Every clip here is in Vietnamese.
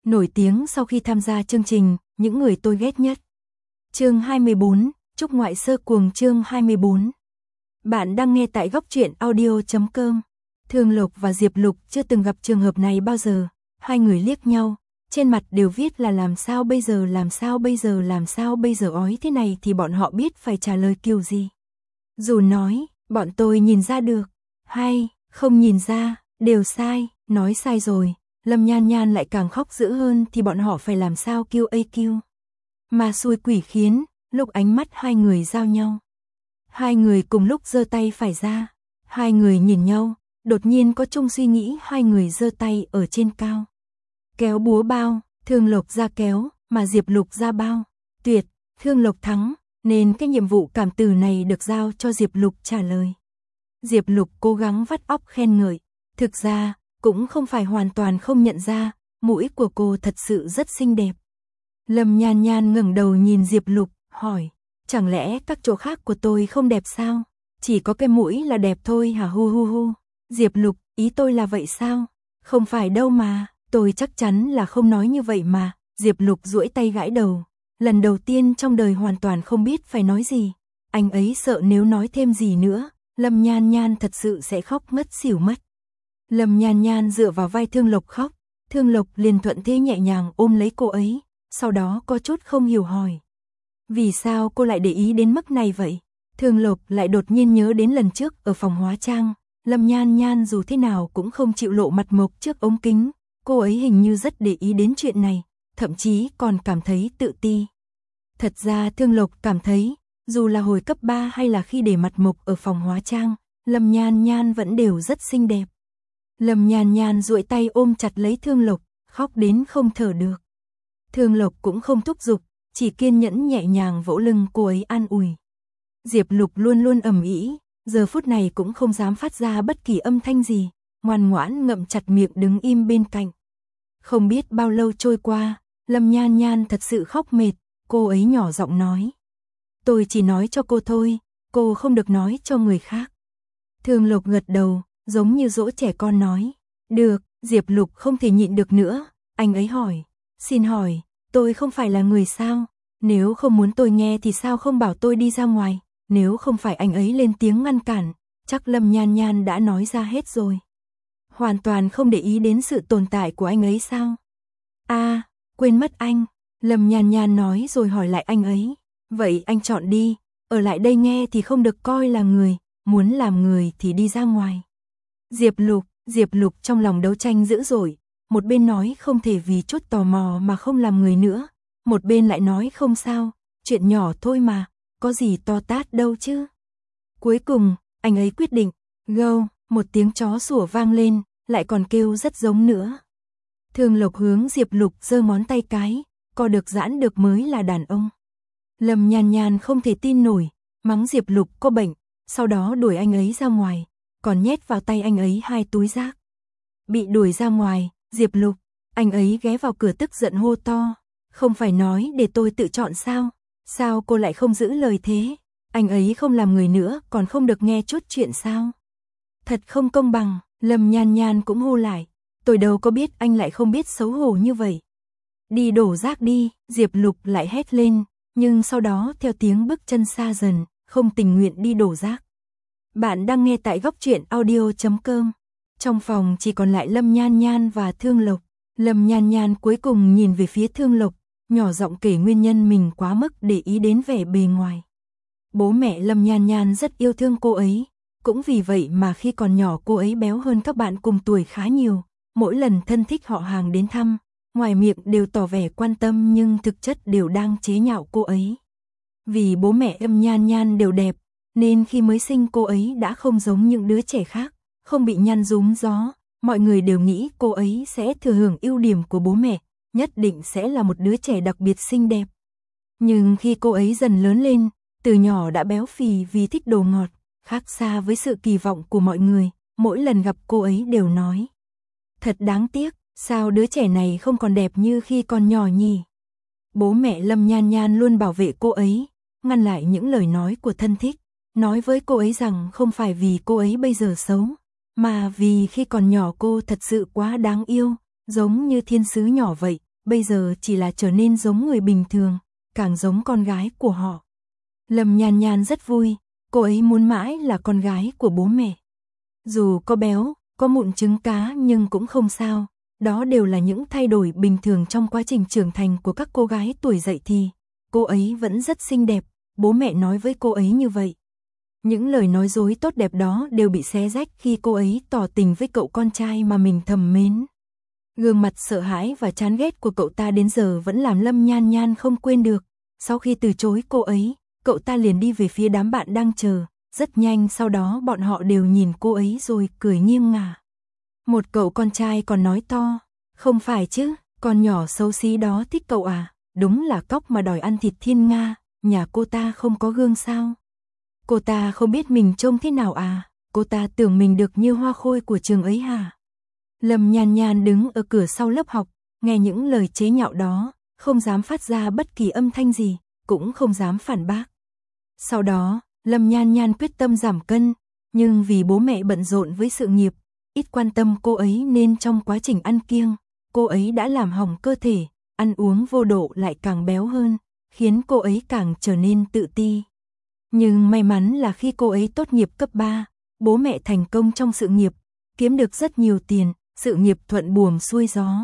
Nổi tiếng sau khi tham gia chương trình Những người tôi ghét nhất. Chương 24, Trúc ngoại sơ cuồng. Chương 24. Bạn đang nghe tại góc truyện audio.com. Thương Lộc và Diệp Lục chưa từng gặp trường hợp này bao giờ. Hai người liếc nhau, trên mặt đều viết là làm sao bây giờ, làm sao bây giờ, làm sao bây giờ. Ói thế này thì bọn họ biết phải trả lời kiểu gì. Dù nói, bọn tôi nhìn ra được, hay không nhìn ra, đều sai. Nói sai rồi, Lâm Nhan Nhan lại càng khóc dữ hơn thì bọn họ phải làm sao QAQ. Mà xui quỷ khiến, lúc ánh mắt hai người giao nhau. Hai người cùng lúc giơ tay phải ra. Hai người nhìn nhau, đột nhiên có chung suy nghĩ. Hai người giơ tay ở trên cao. Kéo búa bao, Thương Lộc ra kéo, mà Diệp Lục ra bao. Tuyệt, Thương Lộc thắng, nên cái nhiệm vụ cảm tử này được giao cho Diệp Lục trả lời. Diệp Lục cố gắng vắt óc khen ngợi. Thực ra, cũng không phải hoàn toàn không nhận ra, mũi của cô thật sự rất xinh đẹp. Lâm Nhan Nhan ngẩng đầu nhìn Diệp Lục, hỏi, chẳng lẽ các chỗ khác của tôi không đẹp sao? Chỉ có cái mũi là đẹp thôi hả? Hu hu hu. Diệp Lục, ý tôi là vậy sao? Không phải đâu mà, tôi chắc chắn là không nói như vậy mà. Diệp Lục duỗi tay gãi đầu, lần đầu tiên trong đời hoàn toàn không biết phải nói gì. Anh ấy sợ nếu nói thêm gì nữa, Lâm Nhan Nhan thật sự sẽ khóc ngất xỉu mất. Lâm Nhan Nhan dựa vào vai Thương Lộc khóc, Thương Lộc liền thuận thế nhẹ nhàng ôm lấy cô ấy, sau đó có chút không hiểu hỏi. Vì sao cô lại để ý đến mức này vậy? Thương Lộc lại đột nhiên nhớ đến lần trước ở phòng hóa trang, Lâm Nhan Nhan dù thế nào cũng không chịu lộ mặt mộc trước ống kính, cô ấy hình như rất để ý đến chuyện này, thậm chí còn cảm thấy tự ti. Thật ra Thương Lộc cảm thấy, dù là hồi cấp 3 hay là khi để mặt mộc ở phòng hóa trang, Lâm Nhan Nhan vẫn đều rất xinh đẹp. Lâm Nhan Nhan duỗi tay ôm chặt lấy Thương Lộc, khóc đến không thở được. Thương Lộc cũng không thúc giục, chỉ kiên nhẫn nhẹ nhàng vỗ lưng cô ấy an ủi. Diệp Lục luôn luôn ầm ĩ, giờ phút này cũng không dám phát ra bất kỳ âm thanh gì, ngoan ngoãn ngậm chặt miệng đứng im bên cạnh. Không biết bao lâu trôi qua, Lâm Nhan Nhan thật sự khóc mệt, cô ấy nhỏ giọng nói. Tôi chỉ nói cho cô thôi, cô không được nói cho người khác. Thương Lộc gật đầu, giống như dỗ trẻ con nói. Được, Diệp Lục không thể nhịn được nữa, anh ấy hỏi. Xin hỏi, tôi không phải là người sao? Nếu không muốn tôi nghe thì sao không bảo tôi đi ra ngoài? Nếu không phải anh ấy lên tiếng ngăn cản, chắc Lâm Nhan Nhan đã nói ra hết rồi. Hoàn toàn không để ý đến sự tồn tại của anh ấy sao? À, quên mất anh. Lâm Nhan Nhan nói rồi hỏi lại anh ấy. Vậy anh chọn đi, ở lại đây nghe thì không được coi là người, muốn làm người thì đi ra ngoài. Diệp Lục trong lòng đấu tranh dữ dội, một bên nói không thể vì chút tò mò mà không làm người nữa, một bên lại nói không sao, chuyện nhỏ thôi mà, có gì to tát đâu chứ. Cuối cùng, anh ấy quyết định, gâu, một tiếng chó sủa vang lên, lại còn kêu rất giống nữa. Thương Lộc hướng Diệp Lục giơ ngón tay cái, co được giãn được mới là đàn ông. Lâm Nhan Nhan không thể tin nổi, mắng Diệp Lục có bệnh, sau đó đuổi anh ấy ra ngoài, còn nhét vào tay anh ấy 2 túi rác. Bị đuổi ra ngoài, Diệp Lục, anh ấy ghé vào cửa tức giận hô to, không phải nói để tôi tự chọn sao? Sao cô lại không giữ lời thế? Anh ấy không làm người nữa còn không được nghe chút chuyện sao? Thật không công bằng. Lâm Nhan Nhan cũng hô lại, tôi đâu có biết anh lại không biết xấu hổ như vậy. Đi đổ rác đi, Diệp Lục lại hét lên, nhưng sau đó theo tiếng bước chân xa dần, không tình nguyện đi đổ rác. Bạn đang nghe tại góc truyện audio.com. Trong phòng chỉ còn lại Lâm Nhan Nhan và Thương Lộc. Lâm Nhan Nhan cuối cùng nhìn về phía Thương Lộc, nhỏ giọng kể nguyên nhân mình quá mức để ý đến vẻ bề ngoài. Bố mẹ Lâm Nhan Nhan rất yêu thương cô ấy, cũng vì vậy mà khi còn nhỏ cô ấy béo hơn các bạn cùng tuổi khá nhiều. Mỗi lần thân thích họ hàng đến thăm, ngoài miệng đều tỏ vẻ quan tâm nhưng thực chất đều đang chế nhạo cô ấy. Vì bố mẹ Lâm Nhan Nhan đều đẹp, nên khi mới sinh cô ấy đã không giống những đứa trẻ khác, không bị nhăn rúm gió, mọi người đều nghĩ cô ấy sẽ thừa hưởng ưu điểm của bố mẹ, nhất định sẽ là một đứa trẻ đặc biệt xinh đẹp. Nhưng khi cô ấy dần lớn lên, từ nhỏ đã béo phì vì thích đồ ngọt, khác xa với sự kỳ vọng của mọi người, mỗi lần gặp cô ấy đều nói. Thật đáng tiếc, sao đứa trẻ này không còn đẹp như khi còn nhỏ nhỉ? Bố mẹ Lâm Nhan Nhan luôn bảo vệ cô ấy, ngăn lại những lời nói của thân thích, nói với cô ấy rằng không phải vì cô ấy bây giờ xấu, mà vì khi còn nhỏ cô thật sự quá đáng yêu, giống như thiên sứ nhỏ vậy, bây giờ chỉ là trở nên giống người bình thường, càng giống con gái của họ. Lâm Nhan Nhan rất vui, cô ấy muốn mãi là con gái của bố mẹ. Dù có béo, có mụn trứng cá nhưng cũng không sao, đó đều là những thay đổi bình thường trong quá trình trưởng thành của các cô gái tuổi dậy thì. Cô ấy vẫn rất xinh đẹp, bố mẹ nói với cô ấy như vậy. Những lời nói dối tốt đẹp đó đều bị xé rách khi cô ấy tỏ tình với cậu con trai mà mình thầm mến. Gương mặt sợ hãi và chán ghét của cậu ta đến giờ vẫn làm Lâm Nhan Nhan không quên được. Sau khi từ chối cô ấy, cậu ta liền đi về phía đám bạn đang chờ. Rất nhanh sau đó bọn họ đều nhìn cô ấy rồi cười nghiêng ngả. Một cậu con trai còn nói to, không phải chứ, con nhỏ xấu xí đó thích cậu à, đúng là cóc mà đòi ăn thịt thiên nga, nhà cô ta không có gương sao? Cô ta không biết mình trông thế nào à, cô ta tưởng mình được như hoa khôi của trường ấy hả? Lâm Nhan Nhan đứng ở cửa sau lớp học, nghe những lời chế nhạo đó, không dám phát ra bất kỳ âm thanh gì, cũng không dám phản bác. Sau đó, Lâm Nhan Nhan quyết tâm giảm cân, nhưng vì bố mẹ bận rộn với sự nghiệp, ít quan tâm cô ấy nên trong quá trình ăn kiêng, cô ấy đã làm hỏng cơ thể, ăn uống vô độ lại càng béo hơn, khiến cô ấy càng trở nên tự ti. Nhưng may mắn là khi cô ấy tốt nghiệp cấp 3, bố mẹ thành công trong sự nghiệp, kiếm được rất nhiều tiền, sự nghiệp thuận buồm xuôi gió.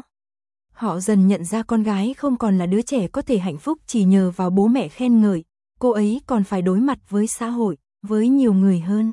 Họ dần nhận ra con gái không còn là đứa trẻ có thể hạnh phúc chỉ nhờ vào bố mẹ khen ngợi, cô ấy còn phải đối mặt với xã hội, với nhiều người hơn.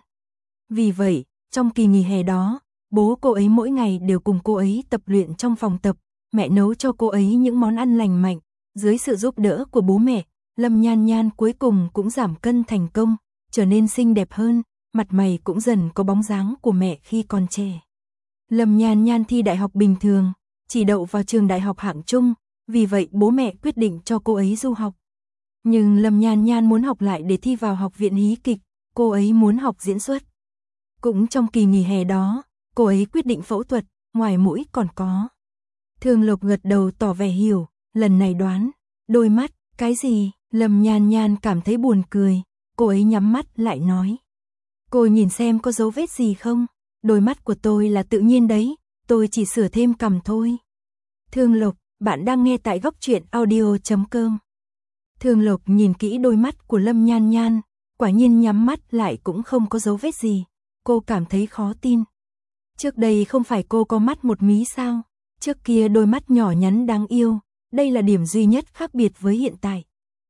Vì vậy, trong kỳ nghỉ hè đó, bố cô ấy mỗi ngày đều cùng cô ấy tập luyện trong phòng tập, mẹ nấu cho cô ấy những món ăn lành mạnh. Dưới sự giúp đỡ của bố mẹ, Lâm Nhan Nhan cuối cùng cũng giảm cân thành công, trở nên xinh đẹp hơn, mặt mày cũng dần có bóng dáng của mẹ khi còn trẻ. Lâm Nhan Nhan thi đại học bình thường, chỉ đậu vào trường đại học hạng trung, vì vậy bố mẹ quyết định cho cô ấy du học. Nhưng Lâm Nhan Nhan muốn học lại để thi vào học viện hí kịch, cô ấy muốn học diễn xuất. Cũng trong kỳ nghỉ hè đó, cô ấy quyết định phẫu thuật, ngoài mũi còn có. Thường Lộc gật đầu tỏ vẻ hiểu, lần này đoán, đôi mắt, cái gì? Lâm Nhan Nhan cảm thấy buồn cười, cô ấy nhắm mắt lại nói. Cô nhìn xem có dấu vết gì không? Đôi mắt của tôi là tự nhiên đấy, tôi chỉ sửa thêm cằm thôi. Thường Lộc, bạn đang nghe tại góc truyện audio.com. Thường Lộc nhìn kỹ đôi mắt của Lâm Nhan Nhan, quả nhiên nhắm mắt lại cũng không có dấu vết gì. Cô cảm thấy khó tin. Trước đây không phải cô có mắt một mí sao? Trước kia đôi mắt nhỏ nhắn đáng yêu, đây là điểm duy nhất khác biệt với hiện tại.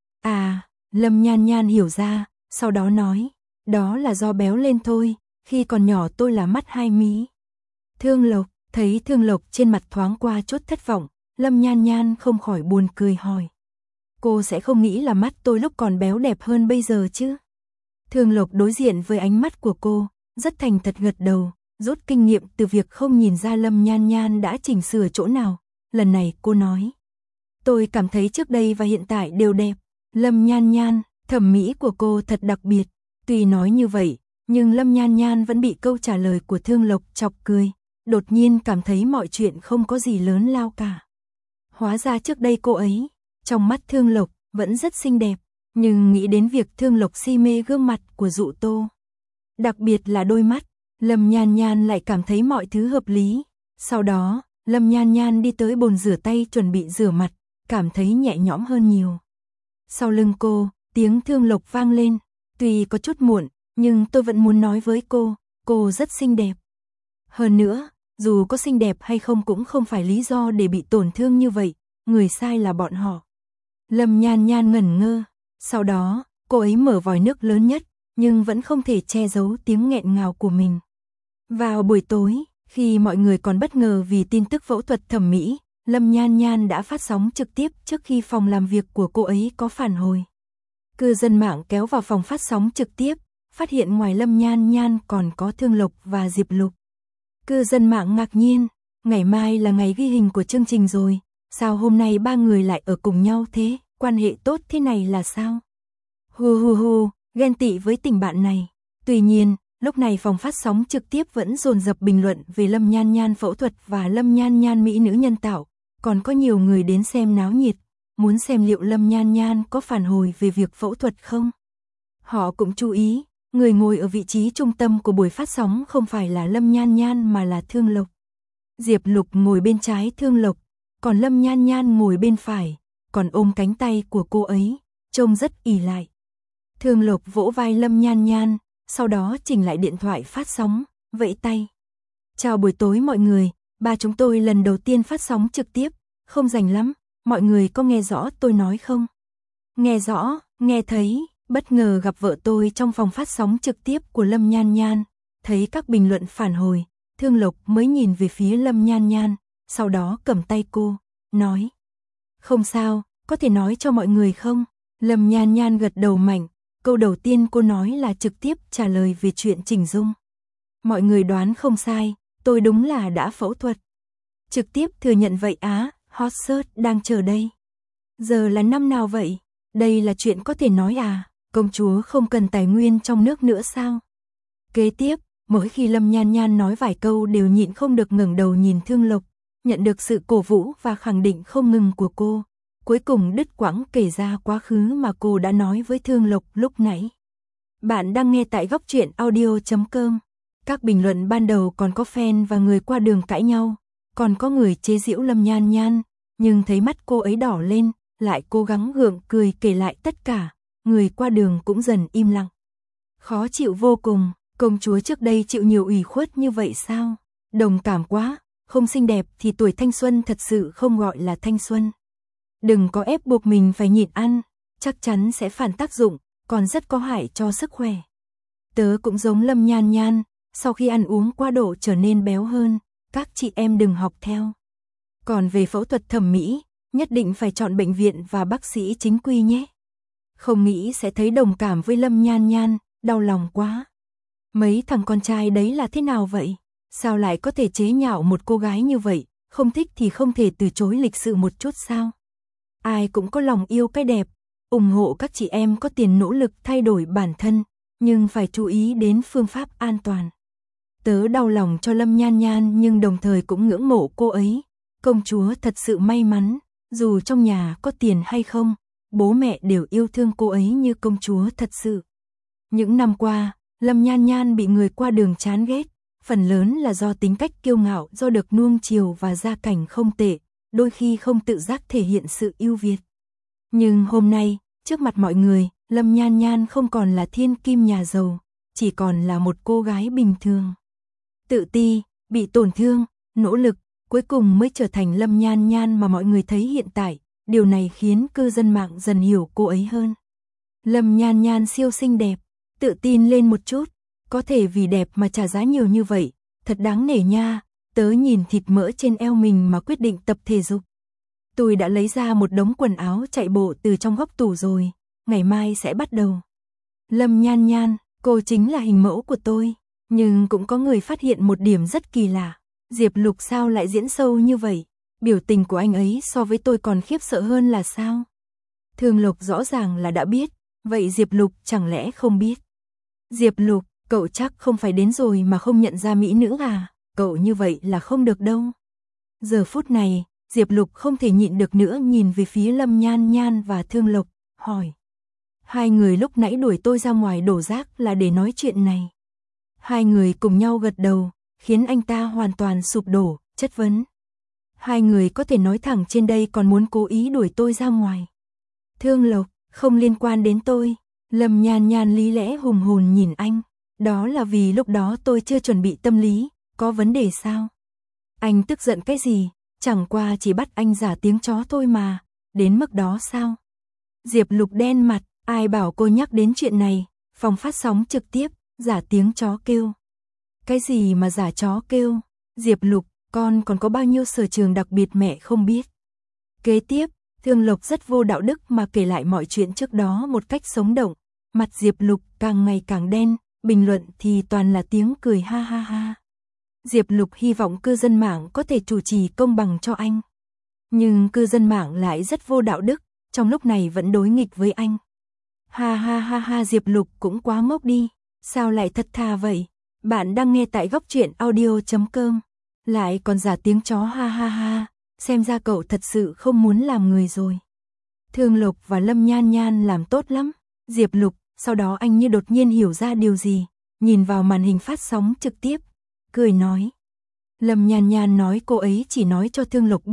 À, Lâm Nhan Nhan hiểu ra, sau đó nói, đó là do béo lên thôi, khi còn nhỏ tôi là mắt 2 mí. Thương Lộc, thấy Thương Lộc trên mặt thoáng qua chút thất vọng, Lâm Nhan Nhan không khỏi buồn cười hỏi. Cô sẽ không nghĩ là mắt tôi lúc còn béo đẹp hơn bây giờ chứ? Thương Lộc đối diện với ánh mắt của cô, rất thành thật gật đầu, rút kinh nghiệm từ việc không nhìn ra Lâm Nhan Nhan đã chỉnh sửa chỗ nào. Lần này cô nói, tôi cảm thấy trước đây và hiện tại đều đẹp. Lâm Nhan Nhan, thẩm mỹ của cô thật đặc biệt. Tuy nói như vậy, nhưng Lâm Nhan Nhan vẫn bị câu trả lời của Thương Lộc chọc cười, đột nhiên cảm thấy mọi chuyện không có gì lớn lao cả. Hóa ra trước đây cô ấy, trong mắt Thương Lộc, vẫn rất xinh đẹp, nhưng nghĩ đến việc Thương Lộc si mê gương mặt của Dụ Tô, đặc biệt là đôi mắt, Lâm Nhan Nhan lại cảm thấy mọi thứ hợp lý. Sau đó, Lâm Nhan Nhan đi tới bồn rửa tay chuẩn bị rửa mặt, cảm thấy nhẹ nhõm hơn nhiều. Sau lưng cô, tiếng Thương Lộc vang lên, tuy có chút muộn, nhưng tôi vẫn muốn nói với cô rất xinh đẹp. Hơn nữa, dù có xinh đẹp hay không cũng không phải lý do để bị tổn thương như vậy, người sai là bọn họ. Lâm Nhan Nhan ngẩn ngơ, sau đó, cô ấy mở vòi nước lớn nhất, nhưng vẫn không thể che giấu tiếng nghẹn ngào của mình. Vào buổi tối, khi mọi người còn bất ngờ vì tin tức phẫu thuật thẩm mỹ, Lâm Nhan Nhan đã phát sóng trực tiếp trước khi phòng làm việc của cô ấy có phản hồi. Cư dân mạng kéo vào phòng phát sóng trực tiếp, phát hiện ngoài Lâm Nhan Nhan còn có Thương Lộc và Diệp Lục. Cư dân mạng ngạc nhiên, ngày mai là ngày ghi hình của chương trình rồi, sao hôm nay ba người lại ở cùng nhau thế, quan hệ tốt thế này là sao? Hu, ghen tị với tình bạn này. Tuy nhiên, lúc này phòng phát sóng trực tiếp vẫn dồn dập bình luận về Lâm Nhan Nhan phẫu thuật và Lâm Nhan Nhan mỹ nữ nhân tạo, còn có nhiều người đến xem náo nhiệt, muốn xem liệu Lâm Nhan Nhan có phản hồi về việc phẫu thuật không. Họ cũng chú ý, người ngồi ở vị trí trung tâm của buổi phát sóng không phải là Lâm Nhan Nhan mà là Thương Lộc. Diệp Lục ngồi bên trái Thương Lộc, còn Lâm Nhan Nhan ngồi bên phải, còn ôm cánh tay của cô ấy, trông rất ỷ lại. Thương Lộc vỗ vai Lâm Nhan Nhan, sau đó chỉnh lại điện thoại phát sóng, vẫy tay. Chào buổi tối mọi người, ba chúng tôi lần đầu tiên phát sóng trực tiếp, không rành lắm, mọi người có nghe rõ tôi nói không? Nghe rõ, nghe thấy, bất ngờ gặp vợ tôi trong phòng phát sóng trực tiếp của Lâm Nhan Nhan, thấy các bình luận phản hồi, Thương Lộc mới nhìn về phía Lâm Nhan Nhan, sau đó cầm tay cô, nói. Không sao, có thể nói cho mọi người không? Lâm Nhan Nhan gật đầu mạnh, câu đầu tiên cô nói là trực tiếp trả lời về chuyện chỉnh dung. Mọi người đoán không sai, tôi đúng là đã phẫu thuật. Trực tiếp thừa nhận vậy á, hot search đang chờ đây. Giờ là năm nào vậy? Đây là chuyện có thể nói à, công chúa không cần tài nguyên trong nước nữa sao? Kế tiếp, mỗi khi Lâm Nhan Nhan nói vài câu đều nhịn không được ngẩng đầu nhìn Thương Lộc, nhận được sự cổ vũ và khẳng định không ngừng của cô. Cuối cùng đứt quãng kể ra quá khứ mà cô đã nói với Thương Lộc lúc nãy. Bạn đang nghe tại góc truyện audio.com. Các bình luận ban đầu còn có fan và người qua đường cãi nhau, còn có người chế giễu Lâm Nhan Nhan, nhưng thấy mắt cô ấy đỏ lên, lại cố gắng gượng cười kể lại tất cả, người qua đường cũng dần im lặng. Khó chịu vô cùng, công chúa trước đây chịu nhiều ủy khuất như vậy sao? Đồng cảm quá, không xinh đẹp thì tuổi thanh xuân thật sự không gọi là thanh xuân. Đừng có ép buộc mình phải nhịn ăn, chắc chắn sẽ phản tác dụng, còn rất có hại cho sức khỏe. Tớ cũng giống Lâm Nhan Nhan, sau khi ăn uống quá độ trở nên béo hơn, các chị em đừng học theo. Còn về phẫu thuật thẩm mỹ, nhất định phải chọn bệnh viện và bác sĩ chính quy nhé. Không nghĩ sẽ thấy đồng cảm với Lâm Nhan Nhan, đau lòng quá. Mấy thằng con trai đấy là thế nào vậy? Sao lại có thể chế nhạo một cô gái như vậy, không thích thì không thể từ chối lịch sự một chút sao? Ai cũng có lòng yêu cái đẹp, ủng hộ các chị em có tiền nỗ lực thay đổi bản thân, nhưng phải chú ý đến phương pháp an toàn. Tớ đau lòng cho Lâm Nhan Nhan nhưng đồng thời cũng ngưỡng mộ cô ấy. Công chúa thật sự may mắn, dù trong nhà có tiền hay không, bố mẹ đều yêu thương cô ấy như công chúa thật sự. Những năm qua, Lâm Nhan Nhan bị người qua đường chán ghét, phần lớn là do tính cách kiêu ngạo, do được nuông chiều và gia cảnh không tệ, đôi khi không tự giác thể hiện sự ưu việt. Nhưng hôm nay, trước mặt mọi người, Lâm Nhan Nhan không còn là thiên kim nhà giàu, chỉ còn là một cô gái bình thường. Tự ti, bị tổn thương, nỗ lực, cuối cùng mới trở thành Lâm Nhan Nhan mà mọi người thấy hiện tại, điều này khiến cư dân mạng dần hiểu cô ấy hơn. Lâm Nhan Nhan siêu xinh đẹp, tự tin lên một chút, có thể vì đẹp mà trả giá nhiều như vậy, thật đáng nể nha, tớ nhìn thịt mỡ trên eo mình mà quyết định tập thể dục. Tôi đã lấy ra một đống quần áo chạy bộ từ trong góc tủ rồi, ngày mai sẽ bắt đầu. Lâm Nhan Nhan, cô chính là hình mẫu của tôi, nhưng cũng có người phát hiện một điểm rất kỳ lạ. Diệp Lục sao lại diễn sâu như vậy? Biểu tình của anh ấy so với tôi còn khiếp sợ hơn là sao? Thương Lộc rõ ràng là đã biết, vậy Diệp Lục chẳng lẽ không biết? Diệp Lục, cậu chắc không phải đến rồi mà không nhận ra mỹ nữ à? Cậu như vậy là không được đâu. Giờ phút này, Diệp Lục không thể nhịn được nữa nhìn về phía Lâm Nhan Nhan và Thương Lộc, hỏi. Hai người lúc nãy đuổi tôi ra ngoài đổ rác là để nói chuyện này. Hai người cùng nhau gật đầu, khiến anh ta hoàn toàn sụp đổ, chất vấn. Hai người có thể nói thẳng trên đây còn muốn cố ý đuổi tôi ra ngoài. Thương Lộc, không liên quan đến tôi. Lâm Nhan Nhan lý lẽ hùng hồn nhìn anh. Đó là vì lúc đó tôi chưa chuẩn bị tâm lý, có vấn đề sao? Anh tức giận cái gì? Chẳng qua chỉ bắt anh giả tiếng chó thôi mà, đến mức đó sao? Diệp Lục đen mặt, ai bảo cô nhắc đến chuyện này, phòng phát sóng trực tiếp, giả tiếng chó kêu. Cái gì mà giả chó kêu? Diệp Lục, con còn có bao nhiêu sở trường đặc biệt mẹ không biết. Kế tiếp, Thương Lộc rất vô đạo đức mà kể lại mọi chuyện trước đó một cách sống động. Mặt Diệp Lục càng ngày càng đen, bình luận thì toàn là tiếng cười ha ha ha. Diệp Lục hy vọng cư dân mạng có thể chủ trì công bằng cho anh. Nhưng cư dân mạng lại rất vô đạo đức, trong lúc này vẫn đối nghịch với anh. Ha ha ha ha, Diệp Lục cũng quá ngốc đi, sao lại thật thà vậy? Bạn đang nghe tại góc truyện audio.com, lại còn giả tiếng chó ha ha ha, xem ra cậu thật sự không muốn làm người rồi. Thương Lộc và Lâm Nhan Nhan làm tốt lắm. Diệp Lục, sau đó anh như đột nhiên hiểu ra điều gì, nhìn vào màn hình phát sóng trực tiếp, cười nói. Lâm Nhan Nhan nói cô ấy chỉ nói cho Thương Lộc biết,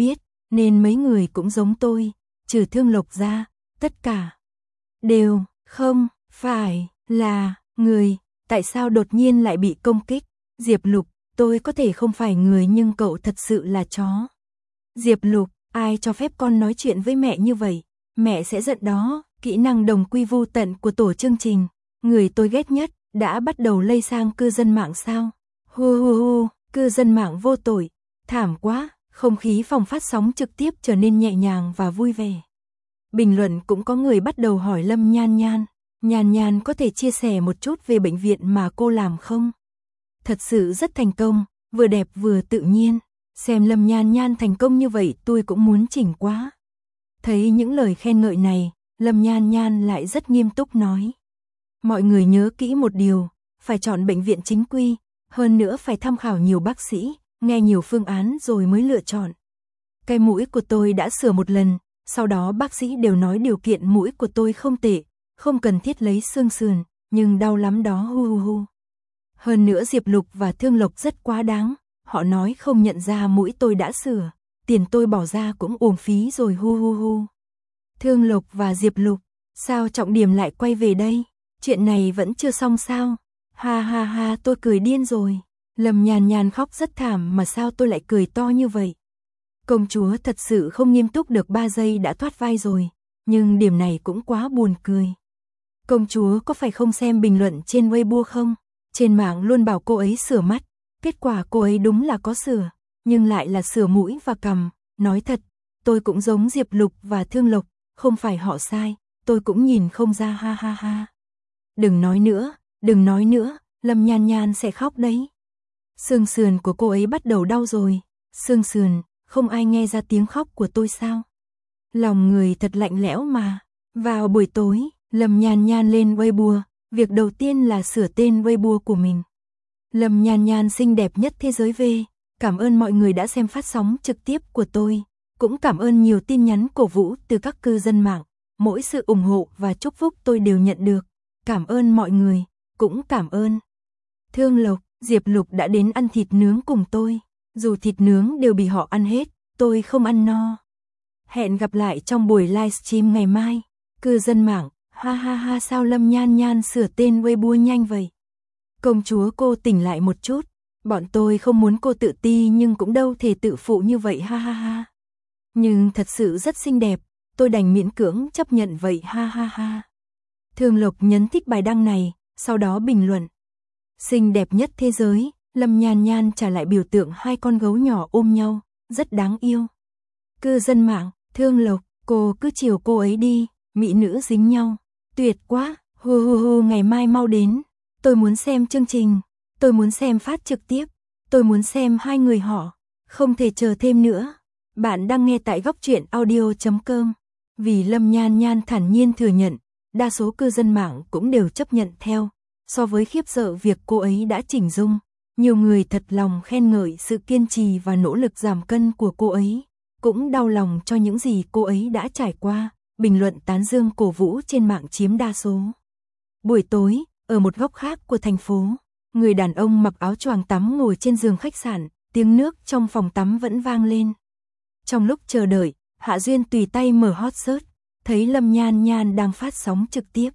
nên mấy người cũng giống tôi, trừ Thương Lộc ra, tất cả đều không phải là người. Tại sao đột nhiên lại bị công kích? Diệp Lục, tôi có thể không phải người nhưng cậu thật sự là chó. Diệp Lục, ai cho phép con nói chuyện với mẹ như vậy? Mẹ sẽ giận đó. Kỹ năng đồng quy vu tận của tổ chương trình, người tôi ghét nhất, đã bắt đầu lây sang cư dân mạng sao? Hu hu hu, cư dân mạng vô tội, thảm quá, không khí phòng phát sóng trực tiếp trở nên nhẹ nhàng và vui vẻ. Bình luận cũng có người bắt đầu hỏi Lâm Nhan Nhan, Nhan Nhan có thể chia sẻ một chút về bệnh viện mà cô làm không? Thật sự rất thành công, vừa đẹp vừa tự nhiên, xem Lâm Nhan Nhan thành công như vậy tôi cũng muốn chỉnh quá. Thấy những lời khen ngợi này, Lâm Nhan Nhan lại rất nghiêm túc nói. Mọi người nhớ kỹ một điều, phải chọn bệnh viện chính quy, hơn nữa phải tham khảo nhiều bác sĩ, nghe nhiều phương án rồi mới lựa chọn. Cái mũi của tôi đã sửa một lần, sau đó bác sĩ đều nói điều kiện mũi của tôi không tệ, không cần thiết lấy xương sườn, nhưng đau lắm đó hu hu hu. Hơn nữa Diệp Lục và Thương Lộc rất quá đáng, họ nói không nhận ra mũi tôi đã sửa, tiền tôi bỏ ra cũng uổng phí rồi hu hu hu. Thương Lộc và Diệp Lục, sao trọng điểm lại quay về đây? Chuyện này vẫn chưa xong sao? Ha ha ha, tôi cười điên rồi. Lâm Nhan Nhan khóc rất thảm mà sao tôi lại cười to như vậy? Công chúa thật sự không nghiêm túc được 3 giây đã thoát vai rồi, nhưng điểm này cũng quá buồn cười. Công chúa có phải không xem bình luận trên Weibo không? Trên mạng luôn bảo cô ấy sửa mắt, kết quả cô ấy đúng là có sửa, nhưng lại là sửa mũi và cằm. Nói thật, tôi cũng giống Diệp Lục và Thương Lộc, không phải họ sai, tôi cũng nhìn không ra ha ha ha. Đừng nói nữa, Lâm Nhan Nhan sẽ khóc đấy. Xương sườn của cô ấy bắt đầu đau rồi, xương sườn, không ai nghe ra tiếng khóc của tôi sao? Lòng người thật lạnh lẽo mà. Vào buổi tối, Lâm Nhan Nhan lên Weibo, việc đầu tiên là sửa tên Weibo của mình. Lâm Nhan Nhan xinh đẹp nhất thế giới về, cảm ơn mọi người đã xem phát sóng trực tiếp của tôi, cũng cảm ơn nhiều tin nhắn cổ vũ từ các cư dân mạng, mỗi sự ủng hộ và chúc phúc tôi đều nhận được. Cảm ơn mọi người, cũng cảm ơn Thương Lộc, Diệp Lục đã đến ăn thịt nướng cùng tôi, dù thịt nướng đều bị họ ăn hết, tôi không ăn no. Hẹn gặp lại trong buổi livestream ngày mai. Cư dân mạng, ha ha ha, sao Lâm Nhan Nhan sửa tên Weibo nhanh vậy? Công chúa cô tỉnh lại một chút, bọn tôi không muốn cô tự ti nhưng cũng đâu thể tự phụ như vậy ha ha ha. Nhưng thật sự rất xinh đẹp, tôi đành miễn cưỡng chấp nhận vậy ha ha ha. Thương Lộc nhấn thích bài đăng này, sau đó bình luận. Xinh đẹp nhất thế giới, Lâm Nhan Nhan trả lại biểu tượng hai con gấu nhỏ ôm nhau, rất đáng yêu. Cư dân mạng, Thương Lộc, cô cứ chiều cô ấy đi, mỹ nữ dính nhau, tuyệt quá, hu hu hu, ngày mai mau đến. Tôi muốn xem chương trình, tôi muốn xem phát trực tiếp, tôi muốn xem hai người họ, không thể chờ thêm nữa. Bạn đang nghe tại góc truyện audio.com. Vì Lâm Nhan Nhan thản nhiên thừa nhận, đa số cư dân mạng cũng đều chấp nhận theo. So với khiếp sợ việc cô ấy đã chỉnh dung, nhiều người thật lòng khen ngợi sự kiên trì và nỗ lực giảm cân của cô ấy, cũng đau lòng cho những gì cô ấy đã trải qua. Bình luận tán dương cổ vũ trên mạng chiếm đa số. Buổi tối, ở một góc khác của thành phố, người đàn ông mặc áo choàng tắm ngồi trên giường khách sạn, tiếng nước trong phòng tắm vẫn vang lên. Trong lúc chờ đợi, Hạ Duyên tùy tay mở hot search, thấy Lâm Nhan Nhan đang phát sóng trực tiếp.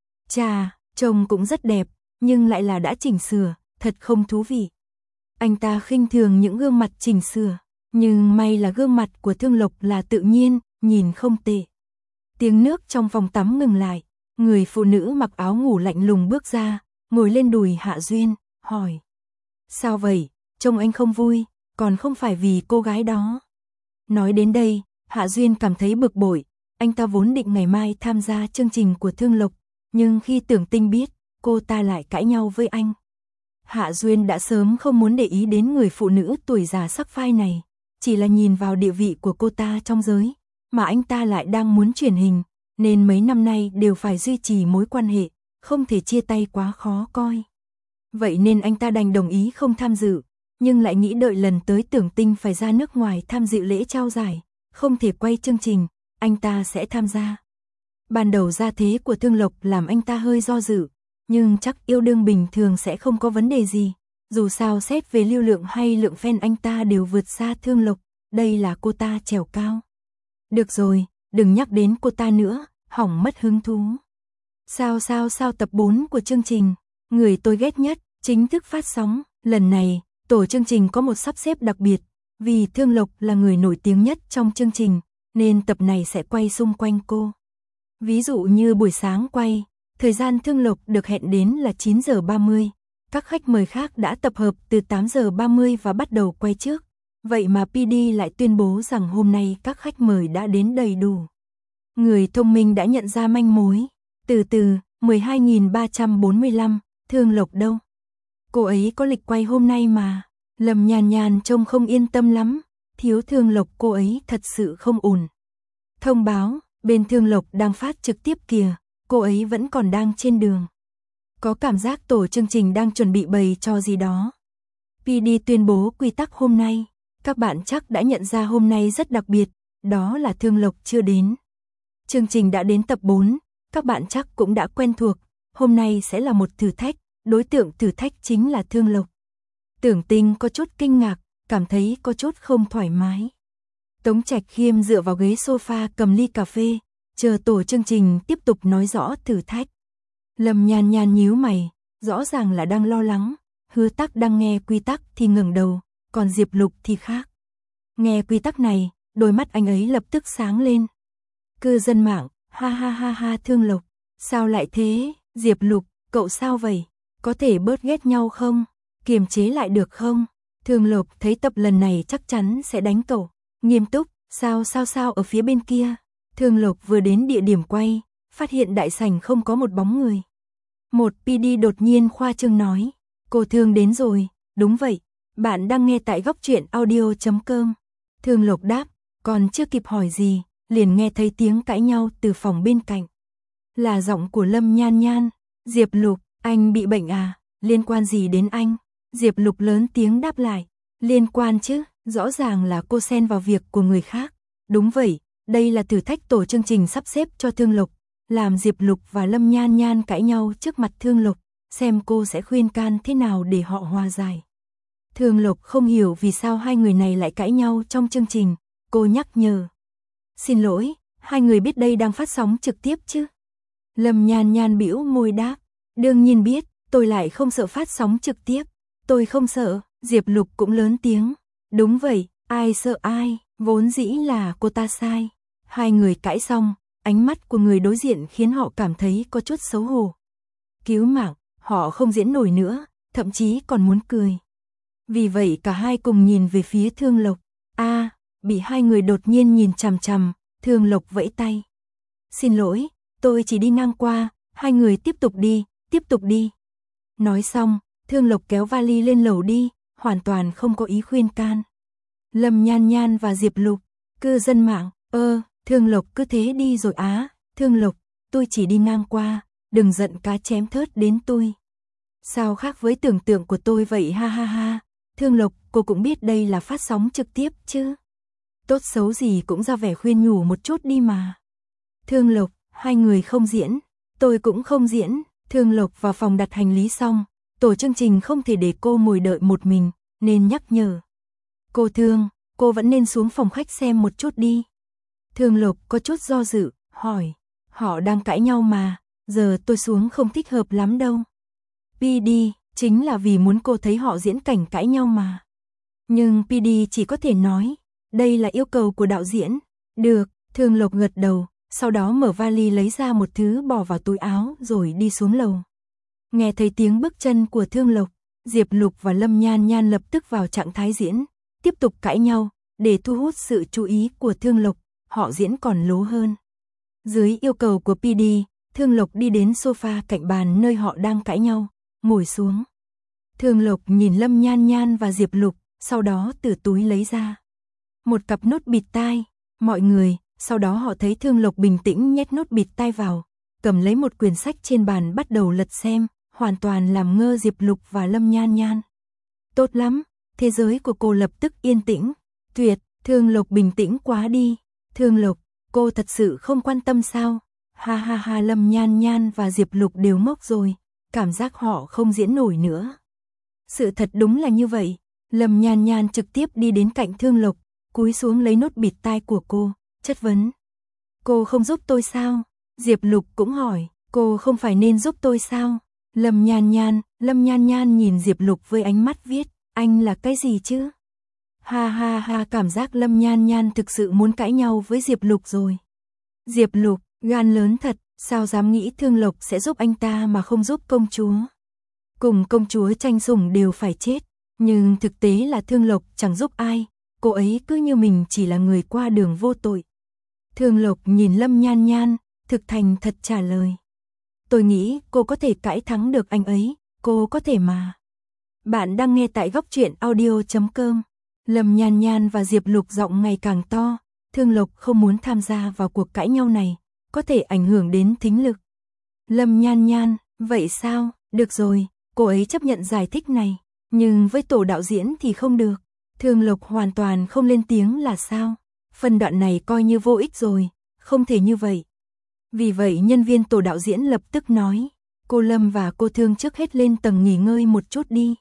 Chà, trông cũng rất đẹp, nhưng lại là đã chỉnh sửa, thật không thú vị. Anh ta khinh thường những gương mặt chỉnh sửa, nhưng may là gương mặt của Thương Lộc là tự nhiên, nhìn không tệ. Tiếng nước trong phòng tắm ngừng lại, người phụ nữ mặc áo ngủ lạnh lùng bước ra, ngồi lên đùi Hạ Duyên, hỏi. Sao vậy, trông anh không vui, còn không phải vì cô gái đó. Nói đến đây, Hạ Duyên cảm thấy bực bội, anh ta vốn định ngày mai tham gia chương trình của Thương Lộc, nhưng khi Tưởng Tinh biết, cô ta lại cãi nhau với anh. Hạ Duyên đã sớm không muốn để ý đến người phụ nữ tuổi già sắc phai này, chỉ là nhìn vào địa vị của cô ta trong giới, mà anh ta lại đang muốn truyền hình, nên mấy năm nay đều phải duy trì mối quan hệ, không thể chia tay quá khó coi. Vậy nên anh ta đành đồng ý không tham dự, nhưng lại nghĩ đợi lần tới Tưởng Tinh phải ra nước ngoài tham dự lễ trao giải, không thể quay chương trình, anh ta sẽ tham gia. Ban đầu gia thế của Thương Lộc làm anh ta hơi do dự, nhưng chắc yêu đương bình thường sẽ không có vấn đề gì, dù sao xét về lưu lượng hay lượng fan anh ta đều vượt xa Thương Lộc, đây là cô ta trèo cao. Được rồi, đừng nhắc đến cô ta nữa, hỏng mất hứng thú. Sao tập 4 của chương trình, người tôi ghét nhất, chính thức phát sóng. Lần này, tổ chương trình có một sắp xếp đặc biệt, vì Thương Lộc là người nổi tiếng nhất trong chương trình, nên tập này sẽ quay xung quanh cô. Ví dụ như buổi sáng quay, thời gian Thương Lộc được hẹn đến là 9 giờ 30. Các khách mời khác đã tập hợp từ 8 giờ 30 và bắt đầu quay trước. Vậy mà PD lại tuyên bố rằng hôm nay các khách mời đã đến đầy đủ. Người thông minh đã nhận ra manh mối. Từ từ, 12.345, Thương Lộc đâu? Cô ấy có lịch quay hôm nay mà. Lâm Nhan Nhan trông không yên tâm lắm. Thiếu Thương Lộc cô ấy thật sự không ổn. Thông báo, bên Thương Lộc đang phát trực tiếp kìa, cô ấy vẫn còn đang trên đường. Có cảm giác tổ chương trình đang chuẩn bị bày trò gì đó. PD tuyên bố quy tắc hôm nay. Các bạn chắc đã nhận ra hôm nay rất đặc biệt, đó là Thương Lộc chưa đến. Chương trình đã đến tập 4, các bạn chắc cũng đã quen thuộc, hôm nay sẽ là một thử thách, đối tượng thử thách chính là Thương Lộc. Tưởng Tinh có chút kinh ngạc, cảm thấy có chút không thoải mái. Tống Trạch Khiêm dựa vào ghế sofa cầm ly cà phê, chờ tổ chương trình tiếp tục nói rõ thử thách. Lâm Nhan Nhan nhíu mày, rõ ràng là đang lo lắng, Hứa Tắc đang nghe quy tắc thì ngẩng đầu, còn Diệp Lục thì khác. Nghe quy tắc này, đôi mắt anh ấy lập tức sáng lên. Cư dân mạng, ha Thương Lộc, sao lại thế, Diệp Lục, cậu sao vậy, có thể bớt ghét nhau không, kiềm chế lại được không? Thương Lộc thấy tập lần này chắc chắn sẽ đánh cậu, nghiêm túc, sao ở phía bên kia. Thương Lộc vừa đến địa điểm quay, phát hiện đại sảnh không có một bóng người. Một PD đột nhiên khoa trương nói, cô Thương đến rồi, đúng vậy, bạn đang nghe tại góc truyện audio.com. Thương Lộc đáp, còn chưa kịp hỏi gì, liền nghe thấy tiếng cãi nhau từ phòng bên cạnh. Là giọng của Lâm Nhan Nhan, Diệp Lục, anh bị bệnh à, liên quan gì đến anh? Diệp Lục lớn tiếng đáp lại, liên quan chứ, rõ ràng là cô xen vào việc của người khác. Đúng vậy, đây là thử thách tổ chương trình sắp xếp cho Thương Lộc, làm Diệp Lục và Lâm Nhan Nhan cãi nhau trước mặt Thương Lộc, xem cô sẽ khuyên can thế nào để họ hòa giải. Thương Lộc không hiểu vì sao hai người này lại cãi nhau trong chương trình, cô nhắc nhở. Xin lỗi, hai người biết đây đang phát sóng trực tiếp chứ? Lâm Nhan Nhan bĩu môi đáp, đương nhiên biết, tôi lại không sợ phát sóng trực tiếp. Tôi không sợ, Diệp Lục cũng lớn tiếng. Đúng vậy, ai sợ ai, vốn dĩ là cô ta sai. Hai người cãi xong, ánh mắt của người đối diện khiến họ cảm thấy có chút xấu hổ. Cứu mạng, họ không diễn nổi nữa, thậm chí còn muốn cười. Vì vậy cả hai cùng nhìn về phía Thương Lộc. Bị hai người đột nhiên nhìn chằm chằm, Thương Lộc vẫy tay. Xin lỗi, tôi chỉ đi ngang qua, hai người tiếp tục đi. Nói xong, Thương Lộc kéo vali lên lầu đi, hoàn toàn không có ý khuyên can. Lâm Nhan Nhan và Diệp Lục, cư dân mạng, Thương Lộc cứ thế đi rồi á, Thương Lộc, tôi chỉ đi ngang qua, đừng giận cá chém thớt đến tôi. Sao khác với tưởng tượng của tôi vậy ha, Thương Lộc, cô cũng biết đây là phát sóng trực tiếp chứ. Tốt xấu gì cũng ra vẻ khuyên nhủ một chút đi mà. Thương Lộc, hai người không diễn, tôi cũng không diễn. Thương Lộc vào phòng đặt hành lý xong, tổ chương trình không thể để cô ngồi đợi một mình, nên nhắc nhở. Cô Thương, cô vẫn nên xuống phòng khách xem một chút đi. Thương Lộc có chút do dự, hỏi, họ đang cãi nhau mà, giờ tôi xuống không thích hợp lắm đâu. PD, chính là vì muốn cô thấy họ diễn cảnh cãi nhau mà. Nhưng PD chỉ có thể nói, đây là yêu cầu của đạo diễn. Được, Thương Lộc gật đầu, sau đó mở vali lấy ra một thứ bỏ vào túi áo rồi đi xuống lầu. Nghe thấy tiếng bước chân của Thương Lộc, Diệp Lục và Lâm Nhan Nhan lập tức vào trạng thái diễn, tiếp tục cãi nhau, để thu hút sự chú ý của Thương Lộc, họ diễn còn lố hơn. Dưới yêu cầu của PD, Thương Lộc đi đến sofa cạnh bàn nơi họ đang cãi nhau, ngồi xuống. Thương Lộc nhìn Lâm Nhan Nhan và Diệp Lục, sau đó từ túi lấy ra một cặp nốt bịt tai. Mọi người, sau đó họ thấy Thương Lộc bình tĩnh nhét nốt bịt tai vào, cầm lấy một quyển sách trên bàn bắt đầu lật xem, hoàn toàn làm ngơ Diệp Lục và Lâm Nhan Nhan. Tốt lắm, thế giới của cô lập tức yên tĩnh. Tuyệt, Thương Lộc bình tĩnh quá đi. Thương Lộc, cô thật sự không quan tâm sao? Ha, Lâm Nhan Nhan và Diệp Lục đều ngốc rồi, cảm giác họ không diễn nổi nữa. Sự thật đúng là như vậy. Lâm Nhan Nhan trực tiếp đi đến cạnh Thương Lộc, cúi xuống lấy nốt bịt tai của cô, chất vấn. Cô không giúp tôi sao? Diệp Lục cũng hỏi, cô không phải nên giúp tôi sao? Lâm Nhan Nhan nhìn Diệp Lục với ánh mắt viết, anh là cái gì chứ? Ha ha ha, cảm giác Lâm Nhan Nhan thực sự muốn cãi nhau với Diệp Lục rồi. Diệp Lục, gan lớn thật, sao dám nghĩ Thương Lộc sẽ giúp anh ta mà không giúp công chúa. Cùng công chúa tranh sủng đều phải chết, nhưng thực tế là Thương Lộc chẳng giúp ai, cô ấy cứ như mình chỉ là người qua đường vô tội. Thương Lộc nhìn Lâm Nhan Nhan, thực thành thật trả lời. Tôi nghĩ cô có thể cãi thắng được anh ấy, cô có thể mà. Bạn đang nghe tại góc truyện audio.com. Lâm Nhan Nhan và Diệp Lục giọng ngày càng to, Thương Lộc không muốn tham gia vào cuộc cãi nhau này, có thể ảnh hưởng đến thính lực. Lâm Nhan Nhan, vậy sao, được rồi, cô ấy chấp nhận giải thích này, nhưng với tổ đạo diễn thì không được. Thương Lộc hoàn toàn không lên tiếng là sao? Phần đoạn này coi như vô ích rồi, không thể như vậy. Vì vậy nhân viên tổ đạo diễn lập tức nói, cô Lâm và cô Thương trước hết lên tầng nghỉ ngơi một chút đi.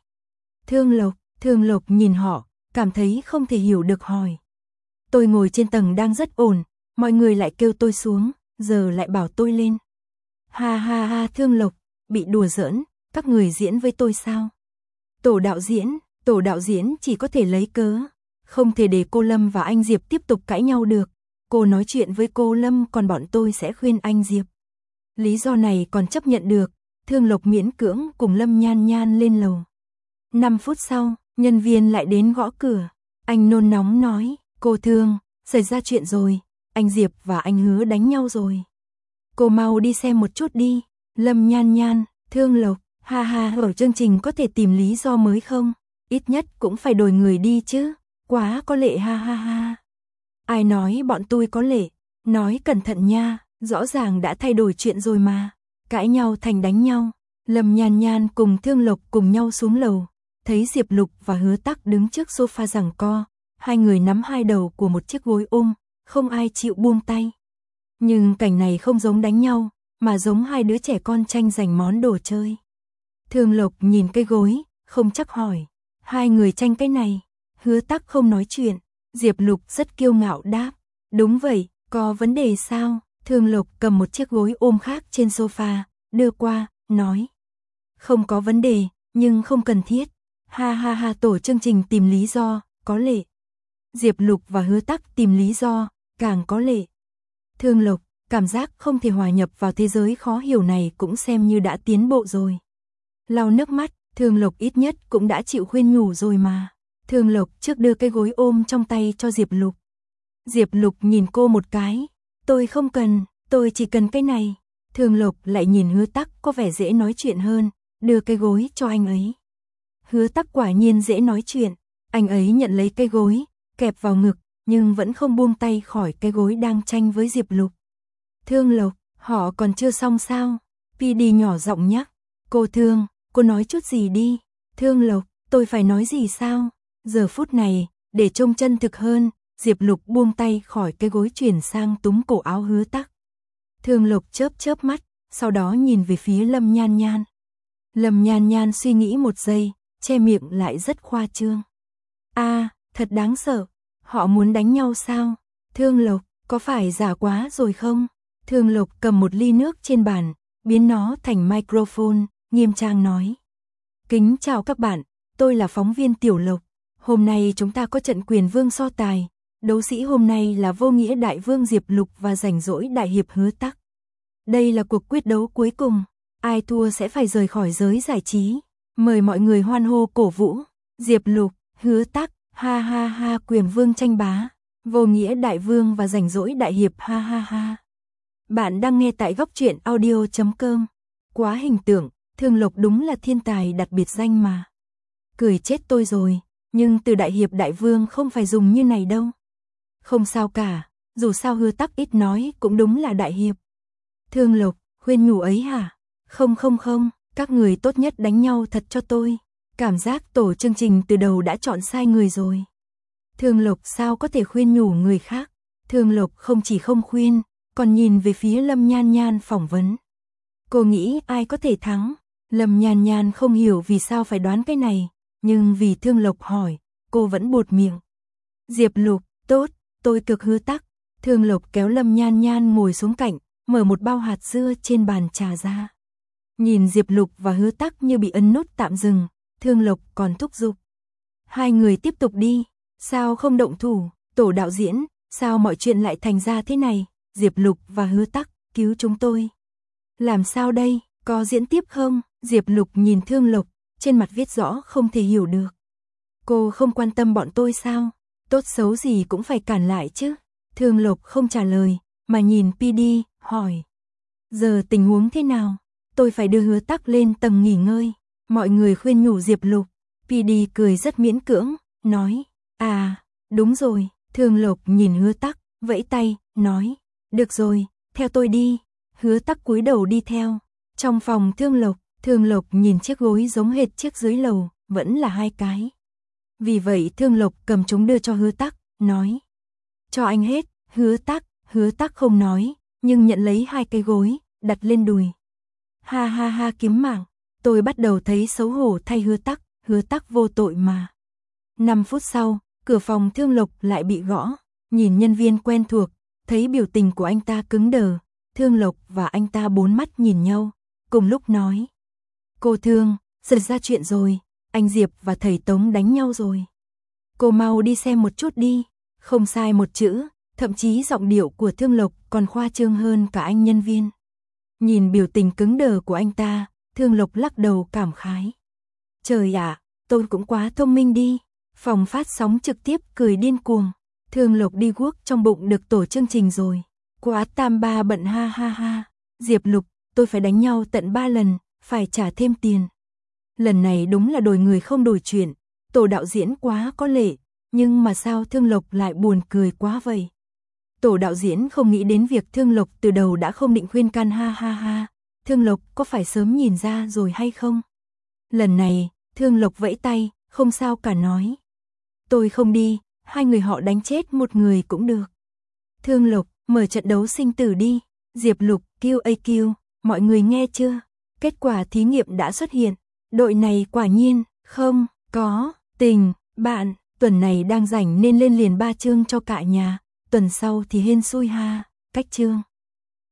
Thương Lộc nhìn họ, cảm thấy không thể hiểu được hỏi. Tôi ngồi trên tầng đang rất ổn, mọi người lại kêu tôi xuống, giờ lại bảo tôi lên. Ha ha ha, Thương Lộc, bị đùa giỡn, các người diễn với tôi sao? Tổ đạo diễn chỉ có thể lấy cớ, không thể để cô Lâm và anh Diệp tiếp tục cãi nhau được. Cô nói chuyện với cô Lâm còn bọn tôi sẽ khuyên anh Diệp. Lý do này còn chấp nhận được, Thương Lộc miễn cưỡng cùng Lâm Nhan Nhan lên lầu. 5 phút sau, nhân viên lại đến gõ cửa. Anh nôn nóng nói, cô Thương, xảy ra chuyện rồi, anh Diệp và anh Hứa đánh nhau rồi. Cô mau đi xem một chút đi. Lâm Nhan Nhan, Thương Lộc, ha ha, ở chương trình có thể tìm lý do mới không? Ít nhất cũng phải đổi người đi chứ, quá có lệ, ha ha ha. Ai nói bọn tôi có lệ, nói cẩn thận nha, rõ ràng đã thay đổi chuyện rồi mà. Cãi nhau thành đánh nhau. Lâm Nhan Nhan cùng Thương Lộc cùng nhau xuống lầu, thấy Diệp Lục và Hứa Tắc đứng trước sofa giằng co, hai người nắm hai đầu của một chiếc gối ôm, không ai chịu buông tay. Nhưng cảnh này không giống đánh nhau, mà giống hai đứa trẻ con tranh giành món đồ chơi. Thương Lộc nhìn cây gối, không chắc hỏi, hai người tranh cái này. Hứa Tắc không nói chuyện. Diệp Lục rất kiêu ngạo đáp, đúng vậy, có vấn đề sao? Thương Lộc cầm một chiếc gối ôm khác trên sofa, đưa qua, nói, không có vấn đề, nhưng không cần thiết. Ha ha ha, tổ chương trình tìm lý do, có lệ. Diệp Lục và Hứa Tắc tìm lý do, càng có lệ. Thương Lộc, cảm giác không thể hòa nhập vào thế giới khó hiểu này cũng xem như đã tiến bộ rồi. Lau nước mắt, Thương Lộc ít nhất cũng đã chịu khuyên nhủ rồi mà. Thương Lộc trước đưa cái gối ôm trong tay cho Diệp Lục. Diệp Lục nhìn cô một cái, tôi không cần, tôi chỉ cần cái này. Thương Lộc lại nhìn Hứa Tắc có vẻ dễ nói chuyện hơn, đưa cái gối cho anh ấy. Hứa Tắc quả nhiên dễ nói chuyện, anh ấy nhận lấy cái gối, kẹp vào ngực, nhưng vẫn không buông tay khỏi cái gối đang tranh với Diệp Lục. Thương Lộc, họ còn chưa xong sao? PD nhỏ giọng nhắc, cô Thương, cô nói chút gì đi. Thương Lộc, tôi phải nói gì sao? Giờ phút này, để trông chân thực hơn, Diệp Lục buông tay khỏi cái gối chuyển sang túm cổ áo Hứa Tắc. Thương Lộc chớp mắt, sau đó nhìn về phía Lâm Nhan Nhan. Lâm Nhan Nhan suy nghĩ một giây, che miệng lại rất khoa trương. Thật đáng sợ, họ muốn đánh nhau sao? Thương Lộc, có phải giả quá rồi không? Thương Lộc cầm một ly nước trên bàn, biến nó thành microphone, nghiêm trang nói. Kính chào các bạn, tôi là phóng viên Tiểu Lộc. Hôm nay chúng ta có trận quyền vương so tài. Đấu sĩ hôm nay là vô nghĩa đại vương Diệp Lục và rảnh rỗi đại hiệp Hứa Tắc. Đây là cuộc quyết đấu cuối cùng. Ai thua sẽ phải rời khỏi giới giải trí. Mời mọi người hoan hô cổ vũ. Diệp Lục, Hứa Tắc, ha ha ha, quyền vương tranh bá. Vô nghĩa đại vương và rảnh rỗi đại hiệp, ha ha ha. Bạn đang nghe tại góc truyện audio.com. Quá hình tượng, Thương Lộc đúng là thiên tài đặt biệt danh mà. Cười chết tôi rồi, nhưng từ đại hiệp đại vương không phải dùng như này đâu. Không sao cả, dù sao Hứa Tắc ít nói cũng đúng là đại hiệp. Thương Lộc, khuyên nhủ ấy hả? Không, các người tốt nhất đánh nhau thật cho tôi. Cảm giác tổ chương trình từ đầu đã chọn sai người rồi. Thương Lộc sao có thể khuyên nhủ người khác? Thương Lộc không chỉ không khuyên, còn nhìn về phía Lâm Nhan Nhan phỏng vấn. Cô nghĩ ai có thể thắng? Lâm Nhan Nhan không hiểu vì sao phải đoán cái này, nhưng vì Thương Lộc hỏi, cô vẫn buột miệng. Diệp Lục, Tốt, tôi cực Hứa Tắc. Thương Lộc kéo Lâm Nhan Nhan ngồi xuống cạnh, mở một bao hạt dưa trên bàn trà ra. Nhìn Diệp Lục và Hứa Tắc như bị ấn nút tạm dừng, Thương Lộc còn thúc giục. Hai người tiếp tục đi, sao không động thủ, tổ đạo diễn, sao mọi chuyện lại thành ra thế này, Diệp Lục và Hứa Tắc, cứu chúng tôi. Làm sao đây, có diễn tiếp không? Diệp Lục nhìn Thương Lộc, trên mặt viết rõ không thể hiểu được. Cô không quan tâm bọn tôi sao? Tốt xấu gì cũng phải cản lại chứ. Thương Lộc không trả lời, mà nhìn PD, hỏi. Giờ tình huống thế nào? Tôi phải đưa Hứa Tắc lên tầng nghỉ ngơi. Mọi người khuyên nhủ Diệp Lục. PD cười rất miễn cưỡng, nói. À, đúng rồi. Thương Lộc nhìn Hứa Tắc, vẫy tay, nói. Được rồi, theo tôi đi. Hứa Tắc cúi đầu đi theo. Trong phòng Thương Lộc nhìn chiếc gối giống hệt chiếc dưới lầu, vẫn là hai cái. Vì vậy Thương Lộc cầm chúng đưa cho Hứa Tắc, nói. Cho anh hết. Hứa Tắc không nói, nhưng nhận lấy hai cái gối, đặt lên đùi. Ha ha ha, kiếm mạng. Tôi bắt đầu thấy xấu hổ thay Hứa Tắc vô tội mà. 5 phút sau, cửa phòng Thương Lộc lại bị gõ. Nhìn nhân viên quen thuộc, thấy biểu tình của anh ta cứng đờ. Thương Lộc và anh ta bốn mắt nhìn nhau, cùng lúc nói. Cô Thương, xảy ra chuyện rồi, anh Diệp và thầy Tống đánh nhau rồi. Cô mau đi xem một chút đi. Không sai một chữ, thậm chí giọng điệu của Thương Lộc còn khoa trương hơn cả anh nhân viên. Nhìn biểu tình cứng đờ của anh ta, Thương Lộc lắc đầu cảm khái. Trời ạ, tôi cũng quá thông minh đi. Phòng phát sóng trực tiếp cười điên cuồng. Thương Lộc đi guốc trong bụng được tổ chương trình rồi. Quá tam ba bận ha ha ha. Diệp Lục, tôi phải đánh nhau tận 3 lần, phải trả thêm tiền. Lần này đúng là đổi người không đổi chuyện. Tổ đạo diễn quá có lệ, nhưng mà sao Thương Lộc lại buồn cười quá vậy? Tổ đạo diễn không nghĩ đến việc Thương Lộc từ đầu đã không định khuyên can ha ha ha. Thương Lộc có phải sớm nhìn ra rồi hay không? Lần này, Thương Lộc vẫy tay, không sao cả nói. Tôi không đi, hai người họ đánh chết một người cũng được. Thương Lộc, mở trận đấu sinh tử đi. Diệp Lục, QAQ, mọi người nghe chưa? Kết quả thí nghiệm đã xuất hiện. Đội này quả nhiên, không, có, tình, bạn, tuần này đang rảnh nên lên liền 3 chương cho cả nhà. Tuần sau thì hên xui ha, cách chương.